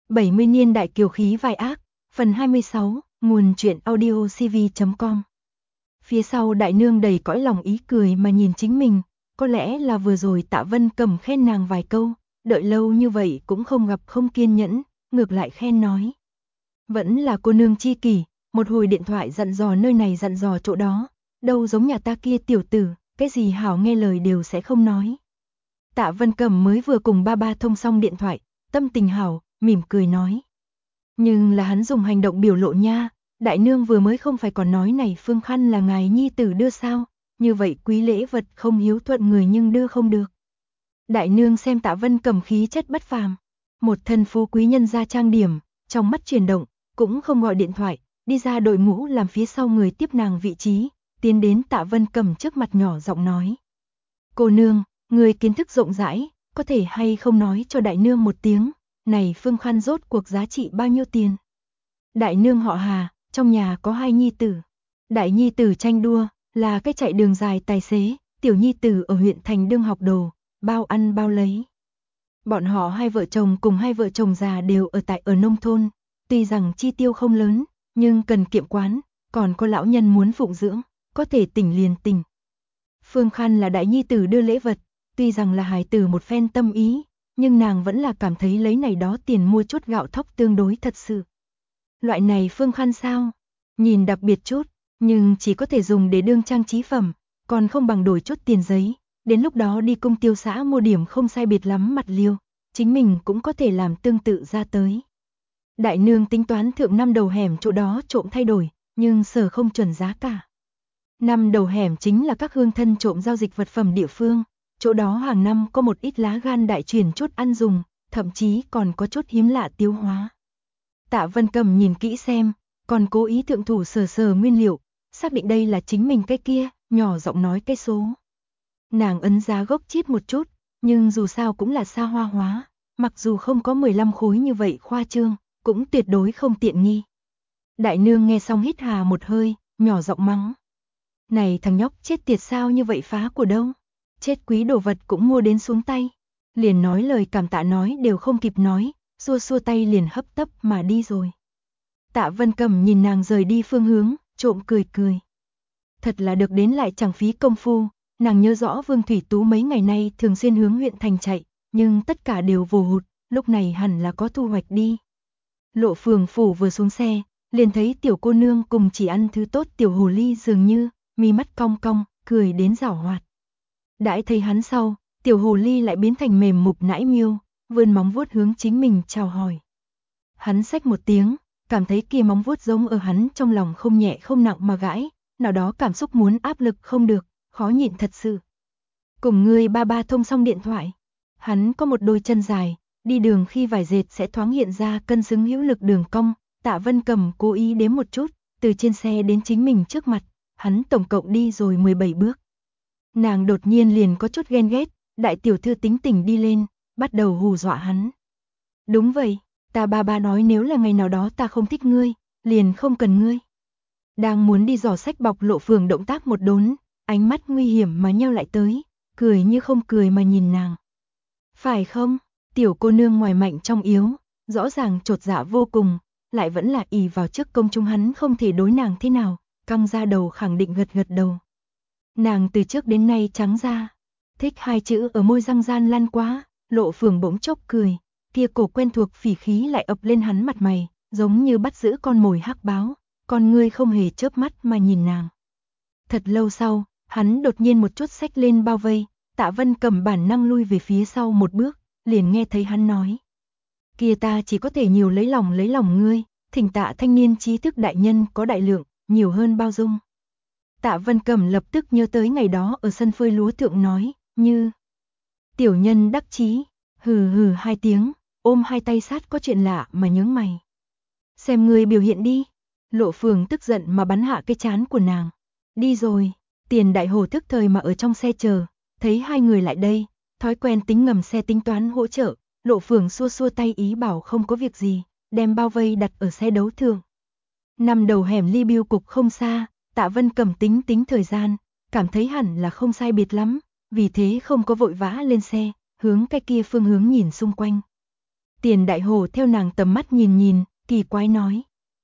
70 niên đại kiều khí vai ác, phần 26, nguồn truyện audio cv.com. Phía sau đại nương đầy cõi lòng ý cười mà nhìn chính mình, có lẽ là vừa rồi Tạ Vân Cầm khen nàng vài câu, đợi lâu như vậy cũng không gặp không kiên nhẫn, ngược lại khen nói. Vẫn là cô nương chi kỷ, một hồi điện thoại dặn dò nơi này dặn dò chỗ đó, đâu giống nhà ta kia tiểu tử, cái gì hảo nghe lời đều sẽ không nói. Tạ Vân Cầm mới vừa cùng ba thông xong điện thoại, tâm tình hảo, mỉm cười nói. Nhưng là hắn dùng hành động biểu lộ nha, đại nương vừa mới không phải còn nói này Phương Khăn là ngài nhi tử đưa sao, như vậy quý lễ vật không hiếu thuận người nhưng đưa không được. Đại nương xem Tạ Vân Cầm khí chất bất phàm, một thân phú quý nhân gia trang điểm, trong mắt chuyển động, cũng không gọi điện thoại, đi ra đội ngũ làm phía sau người tiếp nàng vị trí, tiến đến Tạ Vân Cầm trước mặt nhỏ giọng nói. Cô nương, người kiến thức rộng rãi, có thể hay không nói cho đại nương một tiếng, này Phương Khăn rốt cuộc giá trị bao nhiêu tiền? Đại nương họ Hà, trong nhà có hai nhi tử. Đại nhi tử tranh đua, là cái chạy đường dài tài xế, tiểu nhi tử ở huyện thành đương học đồ, bao ăn bao lấy. Bọn họ hai vợ chồng cùng hai vợ chồng già đều ở nông thôn, tuy rằng chi tiêu không lớn, nhưng cần kiệm quán, còn có lão nhân muốn phụng dưỡng, có thể tỉnh liền tỉnh. Phương Khăn là đại nhi tử đưa lễ vật, tuy rằng là hài tử một phen tâm ý, nhưng nàng vẫn là cảm thấy lấy này đó tiền mua chút gạo thóc tương đối thật sự. Loại này Phương Khăn sao? Nhìn đặc biệt chút, nhưng chỉ có thể dùng để đương trang trí phẩm, còn không bằng đổi chút tiền giấy, đến lúc đó đi công tiêu xã mua điểm không sai biệt lắm mặt liêu, chính mình cũng có thể làm tương tự ra tới. Đại nương tính toán thượng năm đầu hẻm chỗ đó trộm thay đổi, nhưng sở không chuẩn giá cả. Năm đầu hẻm chính là các hương thân trộm giao dịch vật phẩm địa phương, chỗ đó hàng năm có một ít lá gan đại truyền chút ăn dùng, thậm chí còn có chút hiếm lạ tiêu hóa. Tạ Vân Cầm nhìn kỹ xem, còn cố ý thượng thủ sờ nguyên liệu, xác định đây là chính mình cái kia, nhỏ giọng nói cái số. Nàng ấn giá gốc chít một chút, nhưng dù sao cũng là xa hoa hóa, mặc dù không có 15 khối như vậy khoa trương, cũng tuyệt đối không tiện nghi. Đại nương nghe xong hít hà một hơi, nhỏ giọng mắng. Này thằng nhóc chết tiệt sao như vậy phá của đâu, chết quý đồ vật cũng mua đến xuống tay, liền nói lời cảm tạ nói đều không kịp nói, xua tay liền hấp tấp mà đi rồi. Tạ Vân Cầm nhìn nàng rời đi phương hướng, trộm cười. Thật là được đến lại chẳng phí công phu, nàng nhớ rõ Vương Thủy Tú mấy ngày nay thường xuyên hướng huyện thành chạy, nhưng tất cả đều vồ hụt, lúc này hẳn là có thu hoạch đi. Lộ Phường phủ vừa xuống xe, liền thấy tiểu cô nương cùng chỉ ăn thứ tốt tiểu hồ ly dường như, mi mắt cong cong, cười đến giảo hoạt. Đãi thấy hắn sau, tiểu hồ ly lại biến thành mềm mục nãi miêu, vươn móng vuốt hướng chính mình chào hỏi. Hắn xách một tiếng, cảm thấy kia móng vuốt giống ở hắn trong lòng không nhẹ không nặng mà gãi, nào đó cảm xúc muốn áp lực không được, khó nhịn thật sự. Cùng người ba thông xong điện thoại, hắn có một đôi chân dài, đi đường khi vải dệt sẽ thoáng hiện ra cân xứng hữu lực đường cong, Tạ Vân Cầm cố ý đếm một chút, từ trên xe đến chính mình trước mặt, hắn tổng cộng đi rồi 17 bước. Nàng đột nhiên liền có chút ghen ghét, đại tiểu thư tính tình đi lên, bắt đầu hù dọa hắn. Đúng vậy, ta ba nói nếu là ngày nào đó ta không thích ngươi, liền không cần ngươi. Đang muốn đi dò sách bọc Lộ Phường động tác một đốn, ánh mắt nguy hiểm mà nheo lại tới, cười như không cười mà nhìn nàng. Phải không, tiểu cô nương ngoài mạnh trong yếu, rõ ràng chột dạ vô cùng, lại vẫn là ỷ vào trước công chúng hắn không thể đối nàng thế nào, căng ra đầu khẳng định gật đầu. Nàng từ trước đến nay trắng da, thích hai chữ ở môi răng gian lan quá, Lộ Phường bỗng chốc cười, kia cổ quen thuộc phỉ khí lại ập lên hắn mặt mày, giống như bắt giữ con mồi hắc báo, con ngươi không hề chớp mắt mà nhìn nàng. Thật lâu sau, hắn đột nhiên một chút xách lên bao vây, Tạ Vân Cầm bản năng lui về phía sau một bước, liền nghe thấy hắn nói. Kia ta chỉ có thể nhiều lấy lòng ngươi, thỉnh Tạ thanh niên trí thức đại nhân có đại lượng, nhiều hơn bao dung. Tạ Vân Cầm lập tức nhớ tới ngày đó ở sân phơi lúa thượng nói, như tiểu nhân đắc chí, hừ hai tiếng, ôm hai tay sát có chuyện lạ mà nhướng mày. Xem ngươi biểu hiện đi. Lộ Phường tức giận mà bắn hạ cái chán của nàng. Đi rồi, Tiền Đại Hồ thức thời mà ở trong xe chờ, thấy hai người lại đây, thói quen tính ngầm xe tính toán hỗ trợ, Lộ Phường xua tay ý bảo không có việc gì, đem bao vây đặt ở xe đấu thường. Nằm đầu hẻm ly biêu cục không xa, Tạ Vân Cầm tính thời gian, cảm thấy hẳn là không sai biệt lắm, vì thế không có vội vã lên xe, hướng cái kia phương hướng nhìn xung quanh. Tiền Đại Hồ theo nàng tầm mắt nhìn nhìn, kỳ quái nói.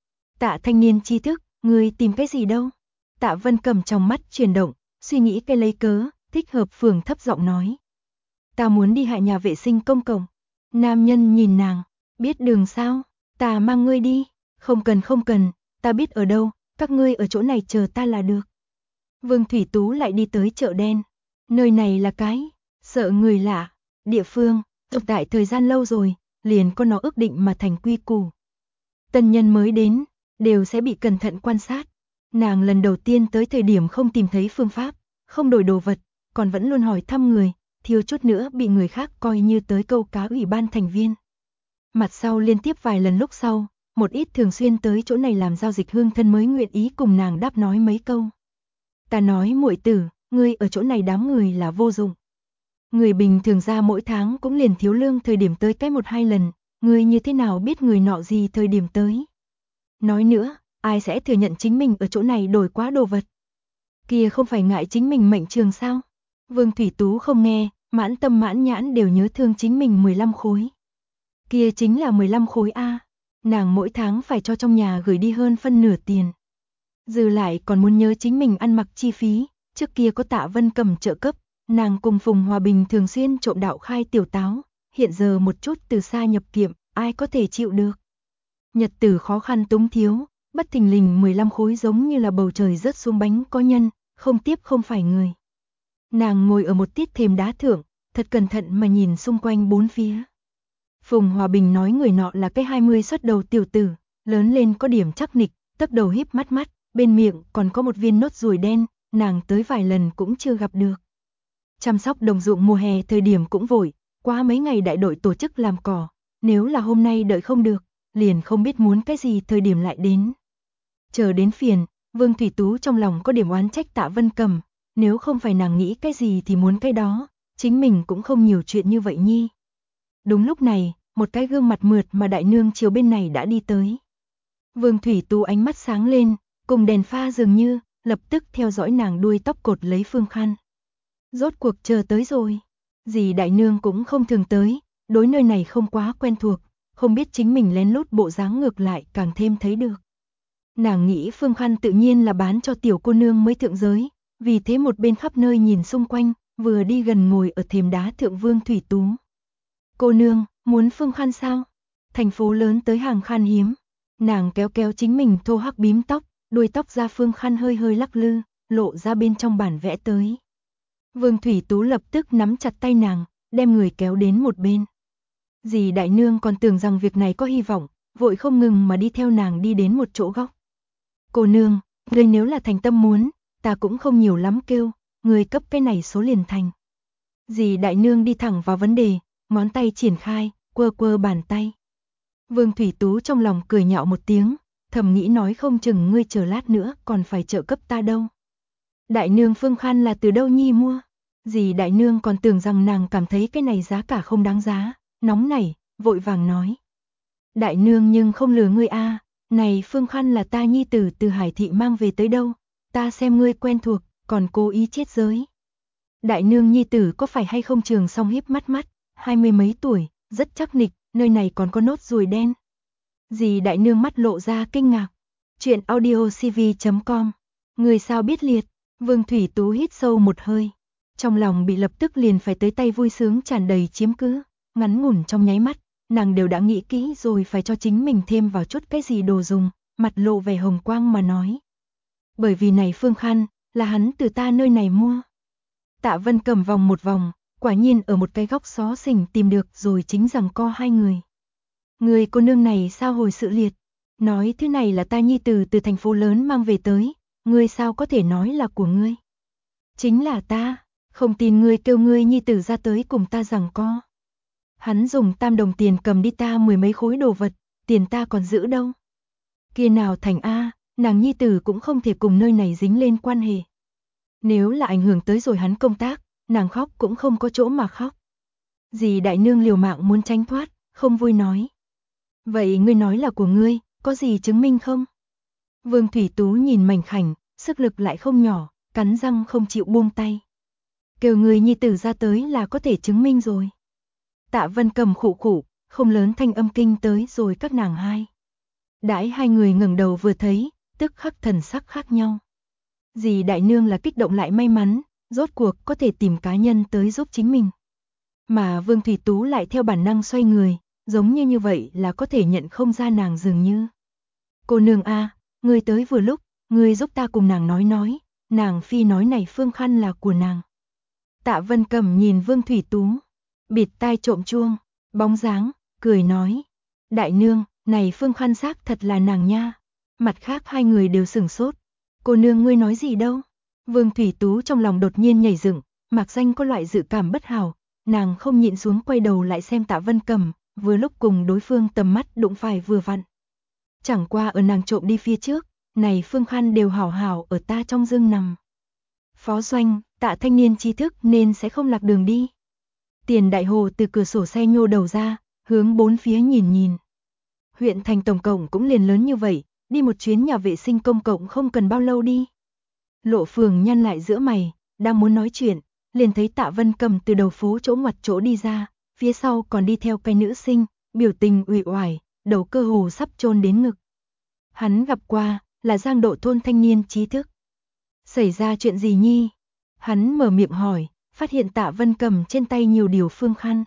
Tạ thanh niên tri thức, ngươi tìm cái gì đâu? Tạ Vân Cầm trong mắt chuyển động, suy nghĩ cái lấy cớ, thích hợp phường thấp giọng nói. Ta muốn đi hạ nhà vệ sinh công cộng. Nam nhân nhìn nàng, biết đường sao? Ta mang ngươi đi. Không cần, ta biết ở đâu, các ngươi ở chỗ này chờ ta là được. Vương Thủy Tú lại đi tới chợ đen. Nơi này là cái, sợ người lạ, địa phương, tồn tại thời gian lâu rồi, liền có nó ước định mà thành quy củ. Tân nhân mới đến, đều sẽ bị cẩn thận quan sát. Nàng lần đầu tiên tới thời điểm không tìm thấy phương pháp, không đổi đồ vật, còn vẫn luôn hỏi thăm người, thiếu chút nữa bị người khác coi như tới câu cá ủy ban thành viên. Mặt sau liên tiếp vài lần lúc sau, một ít thường xuyên tới chỗ này làm giao dịch hương thân mới nguyện ý cùng nàng đáp nói mấy câu. Ta nói muội tử, ngươi ở chỗ này đám người là vô dụng. Người bình thường ra mỗi tháng cũng liền thiếu lương thời điểm tới cái 1-2 lần, ngươi như thế nào biết người nọ gì thời điểm tới. Nói nữa, ai sẽ thừa nhận chính mình ở chỗ này đổi quá đồ vật. Kia không phải ngại chính mình mệnh trường sao? Vương Thủy Tú không nghe, mãn tâm mãn nhãn đều nhớ thương chính mình 15 khối. Kia chính là 15 khối A, nàng mỗi tháng phải cho trong nhà gửi đi hơn phân nửa tiền. Dư lại còn muốn nhớ chính mình ăn mặc chi phí, trước kia có Tạ Vân Cầm trợ cấp, nàng cùng Phùng Hòa Bình thường xuyên trộm đạo khai tiểu táo, hiện giờ một chút từ xa nhập kiệm, ai có thể chịu được. Nhật tử khó khăn túng thiếu, bất thình lình 15 khối giống như là bầu trời rớt xuống bánh có nhân, không tiếp không phải người. Nàng ngồi ở một tiết thềm đá thượng, thật cẩn thận mà nhìn xung quanh bốn phía. Phùng Hòa Bình nói người nọ là cái 20 xuất đầu tiểu tử, lớn lên có điểm chắc nịch, tấc đầu híp mắt, bên miệng còn có một viên nốt ruồi đen, nàng tới vài lần cũng chưa gặp được. Chăm sóc đồng ruộng mùa hè thời điểm cũng vội, qua mấy ngày đại đội tổ chức làm cỏ, nếu là hôm nay đợi không được, liền không biết muốn cái gì thời điểm lại đến. Chờ đến phiền, Vương Thủy Tú trong lòng có điểm oán trách Tạ Vân Cầm, nếu không phải nàng nghĩ cái gì thì muốn cái đó, chính mình cũng không nhiều chuyện như vậy nhi. Đúng lúc này, một cái gương mặt mượt mà đại nương chiều bên này đã đi tới. Vương Thủy Tú ánh mắt sáng lên, cùng đèn pha dường như, lập tức theo dõi nàng đuôi tóc cột lấy phương khăn. Rốt cuộc chờ tới rồi. Dì đại nương cũng không thường tới, đối nơi này không quá quen thuộc, không biết chính mình lén lút bộ dáng ngược lại càng thêm thấy được. Nàng nghĩ phương khăn tự nhiên là bán cho tiểu cô nương mới thượng giới, vì thế một bên khắp nơi nhìn xung quanh, vừa đi gần ngồi ở thềm đá thượng Vương Thủy Tú. Cô nương, muốn phương khăn sao? Thành phố lớn tới hàng khan hiếm. Nàng kéo kéo chính mình thô hắc bím tóc, đuôi tóc ra phương khăn hơi hơi lắc lư, lộ ra bên trong bản vẽ tới. Vương Thủy Tú lập tức nắm chặt tay nàng, đem người kéo đến một bên. Dì đại nương còn tưởng rằng việc này có hy vọng, vội không ngừng mà đi theo nàng đi đến một chỗ góc. Cô nương, ngươi nếu là thành tâm muốn, ta cũng không nhiều lắm kêu, người cấp cái này số liền thành. Dì đại nương đi thẳng vào vấn đề, ngón tay triển khai, quơ quơ bàn tay. Vương Thủy Tú trong lòng cười nhạo một tiếng, thầm nghĩ nói không chừng ngươi chờ lát nữa còn phải trợ cấp ta đâu. Đại nương phương khăn là từ đâu nhi mua? Dì đại nương còn tưởng rằng nàng cảm thấy cái này giá cả không đáng giá, nóng nảy, vội vàng nói. Đại nương nhưng không lừa ngươi a, này phương khăn là ta nhi tử từ Hải thị mang về tới đâu, ta xem ngươi quen thuộc, còn cố ý chết giới. Đại nương nhi tử có phải hay không trường song híp mắt, 20 mấy tuổi, rất chắc nịch, nơi này còn có nốt ruồi đen. Dì đại nương mắt lộ ra kinh ngạc. Chuyện audiocv.com. Người sao biết liệt? Vương Thủy Tú hít sâu một hơi. Trong lòng bị lập tức liền phải tới tay vui sướng tràn đầy chiếm cứ. Ngắn ngủn trong nháy mắt, nàng đều đã nghĩ kỹ rồi phải cho chính mình thêm vào chút cái gì đồ dùng, mặt lộ vẻ hồng quang mà nói. Bởi vì này phương khăn, là hắn từ ta nơi này mua. Tạ Vân cầm vòng một vòng, quả nhiên ở một cái góc xó xỉnh tìm được rồi chính rằng co hai người. Người cô nương này sao hồi sự liệt, nói thứ này là ta nhi tử từ thành phố lớn mang về tới, ngươi sao có thể nói là của ngươi. Chính là ta, không tin ngươi kêu ngươi nhi tử ra tới cùng ta rằng co. Hắn dùng 3 đồng tiền cầm đi ta 10 mấy khối đồ vật, tiền ta còn giữ đâu. Kia nào thành A, nàng nhi tử cũng không thể cùng nơi này dính lên quan hệ. Nếu là ảnh hưởng tới rồi hắn công tác, nàng khóc cũng không có chỗ mà khóc. Dì đại nương liều mạng muốn tránh thoát, không vui nói. Vậy ngươi nói là của ngươi, có gì chứng minh không? Vương Thủy Tú nhìn mảnh khảnh, sức lực lại không nhỏ, cắn răng không chịu buông tay. Kêu người nhi tử ra tới là có thể chứng minh rồi. Tạ Vân cầm khụ khụ, không lớn thanh âm kinh tới rồi các nàng hai. Đãi hai người ngẩng đầu vừa thấy, tức khắc thần sắc khác nhau. Dì đại nương là kích động lại may mắn, rốt cuộc có thể tìm cá nhân tới giúp chính mình. Mà Vương Thủy Tú lại theo bản năng xoay người, giống như vậy là có thể nhận không ra nàng dường như. Cô nương a, ngươi tới vừa lúc, ngươi giúp ta cùng nàng nói, nàng phi nói này phương khăn là của nàng. Tạ Vân Cầm nhìn Vương Thủy Tú, bịt tai trộm chuông, bóng dáng, cười nói. Đại nương, này phương khăn xác thật là nàng nha. Mặt khác hai người đều sửng sốt. Cô nương ngươi nói gì đâu? Vương Thủy Tú trong lòng đột nhiên nhảy dựng, mạc danh có loại dự cảm bất hảo. Nàng không nhịn xuống quay đầu lại xem Tạ Vân Cầm, vừa lúc cùng đối phương tầm mắt đụng phải vừa vặn. Chẳng qua ở nàng trộm đi phía trước, này phương khăn đều hảo hảo ở ta trong dương nằm. Phó Doanh, Tạ thanh niên trí thức nên sẽ không lạc đường đi. Tiền Đại Hồ từ cửa sổ xe nhô đầu ra, hướng bốn phía nhìn. Huyện thành tổng cộng cũng liền lớn như vậy, đi một chuyến nhà vệ sinh công cộng không cần bao lâu đi. Lộ Phường nhăn lại giữa mày, đang muốn nói chuyện, liền thấy Tạ Vân Cầm từ đầu phố chỗ ngoặt chỗ đi ra, phía sau còn đi theo cái nữ sinh, biểu tình uể oải, đầu cơ hồ sắp chôn đến ngực. Hắn gặp qua, là Giang Độ thôn thanh niên trí thức. Xảy ra chuyện gì nhi? Hắn mở miệng hỏi, phát hiện Tạ Vân Cầm trên tay nhiều điều phương khăn.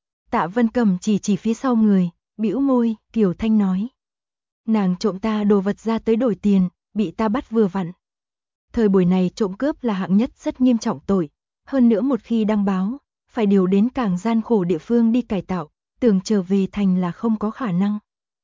Tạ Vân Cầm chỉ phía sau người, bĩu môi, kiều thanh nói. Nàng trộm ta đồ vật ra tới đổi tiền, bị ta bắt vừa vặn. Thời buổi này trộm cướp là hạng nhất rất nghiêm trọng tội, hơn nữa một khi đăng báo, phải điều đến càng gian khổ địa phương đi cải tạo, tưởng trở về thành là không có khả năng.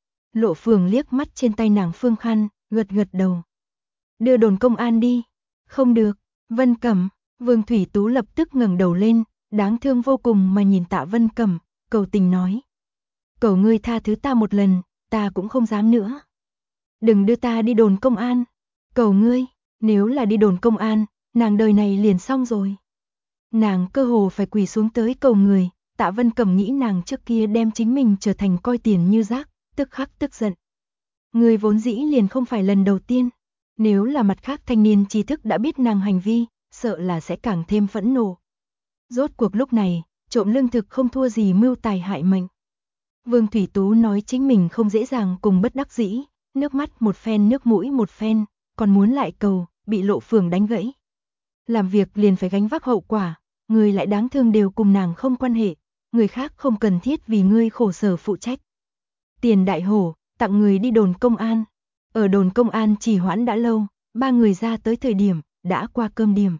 Lộ Phường liếc mắt trên tay nàng phương khăn, gật đầu. Đưa đồn công an đi. Không được, Vân Cẩm. Vương Thủy Tú lập tức ngẩng đầu lên, đáng thương vô cùng mà nhìn Tạ Vân Cẩm, cầu tình nói. Cầu ngươi tha thứ ta một lần, ta cũng không dám nữa. Đừng đưa ta đi đồn công an. Cầu ngươi, nếu là đi đồn công an, nàng đời này liền xong rồi. Nàng cơ hồ phải quỳ xuống tới cầu người, Tạ Vân Cẩm nghĩ nàng trước kia đem chính mình trở thành coi tiền như rác, tức khắc tức giận. Ngươi vốn dĩ liền không phải lần đầu tiên, nếu là mặt khác thanh niên trí thức đã biết nàng hành vi, sợ là sẽ càng thêm phẫn nộ. Rốt cuộc lúc này, trộm lương thực không thua gì mưu tài hại mệnh. Vương Thủy Tú nói chính mình không dễ dàng cùng bất đắc dĩ, nước mắt một phen nước mũi một phen, còn muốn lại cầu, bị Lộ Phường đánh gãy. Làm việc liền phải gánh vác hậu quả, người lại đáng thương đều cùng nàng không quan hệ, người khác không cần thiết vì ngươi khổ sở phụ trách. Tiền Đại Hổ, tặng người đi đồn công an. Ở đồn công an trì hoãn đã lâu, ba người ra tới thời điểm, đã qua cơm điểm.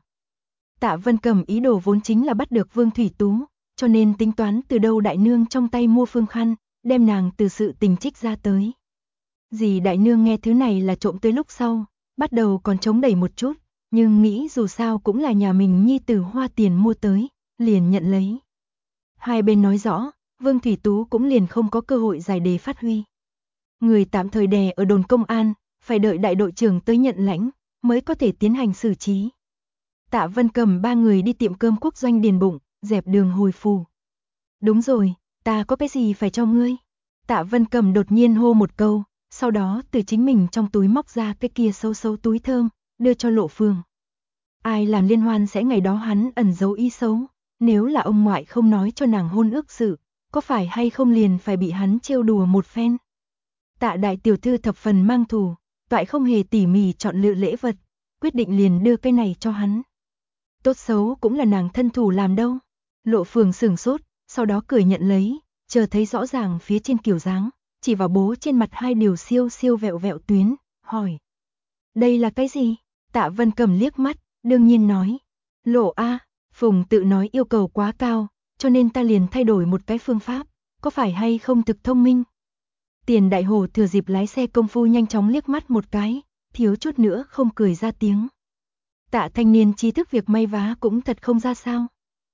Tạ Vân Cầm ý đồ vốn chính là bắt được Vương Thủy Tú, cho nên tính toán từ đâu đại nương trong tay mua phương khăn, đem nàng từ sự tình trích ra tới. Dì đại nương nghe thứ này là trộm tới lúc sau, bắt đầu còn chống đẩy một chút, nhưng nghĩ dù sao cũng là nhà mình nhi tử hoa tiền mua tới, liền nhận lấy. Hai bên nói rõ, Vương Thủy Tú cũng liền không có cơ hội giải đề phát huy. Người tạm thời đè ở đồn công an, phải đợi đại đội trưởng tới nhận lãnh, mới có thể tiến hành xử trí. Tạ Vân Cầm ba người đi tiệm cơm quốc doanh điền bụng, dẹp đường hồi phủ. Đúng rồi, ta có cái gì phải cho ngươi? Tạ Vân Cầm đột nhiên hô một câu, sau đó từ chính mình trong túi móc ra cái kia xấu túi thơm, đưa cho Lộ Phường. Ai làm liên hoan sẽ ngày đó hắn ẩn giấu ý xấu, nếu là ông ngoại không nói cho nàng hôn ước sự, có phải hay không liền phải bị hắn trêu đùa một phen. Tạ đại tiểu thư thập phần mang thù, toại không hề tỉ mỉ chọn lựa lễ vật, quyết định liền đưa cái này cho hắn. Tốt xấu cũng là nàng thân thủ làm đâu. Lộ Phường sửng sốt, sau đó cười nhận lấy, chờ thấy rõ ràng phía trên kiểu dáng, chỉ vào bố trên mặt hai điều siêu vẹo tuyến, hỏi. Đây là cái gì? Tạ Vân Cầm liếc mắt, đương nhiên nói. Lộ a, Phùng tự nói yêu cầu quá cao, cho nên ta liền thay đổi một cái phương pháp, có phải hay không thực thông minh? Tiền Đại Hồ thừa dịp lái xe công phu nhanh chóng liếc mắt một cái, thiếu chút nữa không cười ra tiếng. Tạ thanh niên trí thức việc may vá cũng thật không ra sao.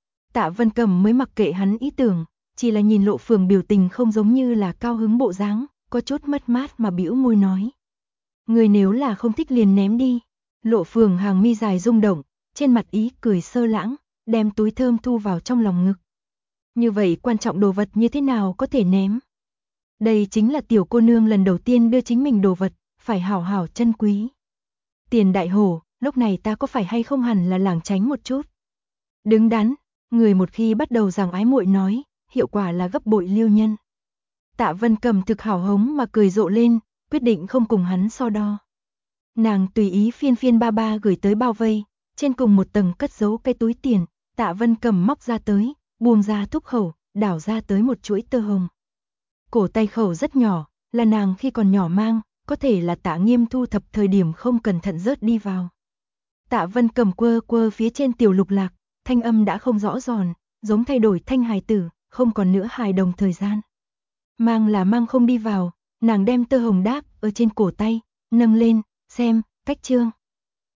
Tạ Vân Cầm mới mặc kệ hắn ý tưởng, chỉ là nhìn Lộ Phường biểu tình không giống như là cao hứng bộ dáng, có chút mất mát mà bĩu môi nói. Người nếu là không thích liền ném đi. Lộ Phường hàng mi dài rung động, trên mặt ý cười sơ lãng, đem túi thơm thu vào trong lòng ngực. Như vậy quan trọng đồ vật như thế nào có thể ném? Đây chính là tiểu cô nương lần đầu tiên đưa chính mình đồ vật, phải hảo hảo trân quý. Tiền Đại Hổ, lúc này ta có phải hay không hẳn là lảng tránh một chút? Đứng đắn, người một khi bắt đầu giảng ái muội nói, hiệu quả là gấp bội liêu nhân. Tạ Vân Cầm thực hào hống mà cười rộ lên, quyết định không cùng hắn so đo. Nàng tùy ý phiên phiên ba ba gửi tới bao vây, trên cùng một tầng cất giấu cái túi tiền, Tạ Vân Cầm móc ra tới, buông ra thúc khẩu, đảo ra tới một chuỗi tơ hồng. Cổ tay khẩu rất nhỏ, là nàng khi còn nhỏ mang, có thể là Tạ Nghiêm thu thập thời điểm không cẩn thận rớt đi vào. Tạ Vân Cầm quơ quơ phía trên tiểu lục lạc, thanh âm đã không rõ giòn, giống thay đổi thanh hài tử, không còn nữa hài đồng thời gian. Mang là mang không đi vào, nàng đem tơ hồng đáp ở trên cổ tay, nâng lên, xem, cách trương.